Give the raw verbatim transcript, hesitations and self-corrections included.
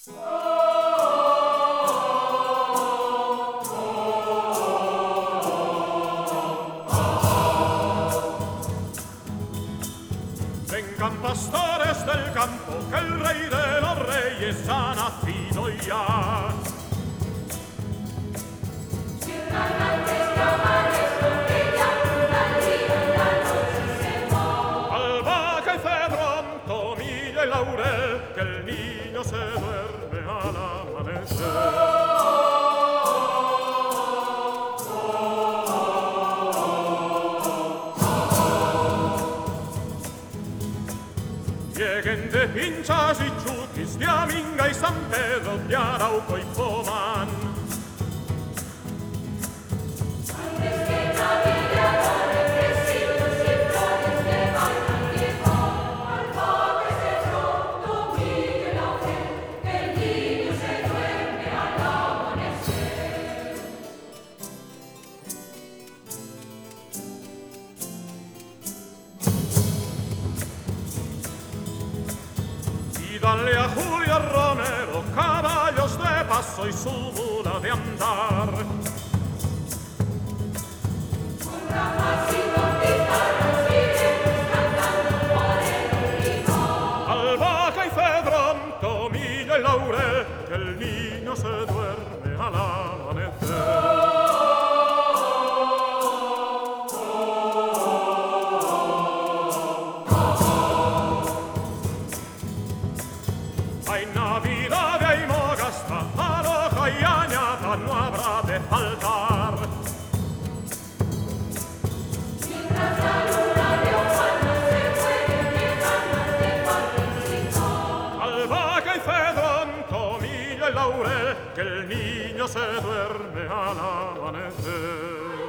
Vengan pastores del campo, que el rey de los reyes ha nacido ya. Albahaca y cedrón, tomillo y laurel, que el niño se duerme al amanecer. Lleguen de Pinchas y Chuquis, de Aminga y San Pedro, de Arauco y Pomán. Dale a Julia Romero caballos de paso y su mula de andar. Albahaca y cedrón, tomillo y laurel, que el niño se duerme al amanecer. Hay Navidad, hay mogasta, aloja y añada no habrá de faltar. Mientras la luna de Ojalá se muere, llegan de Participar. Albahaca y cedrón, tomillo y laurel, que el niño se duerme al amanecer.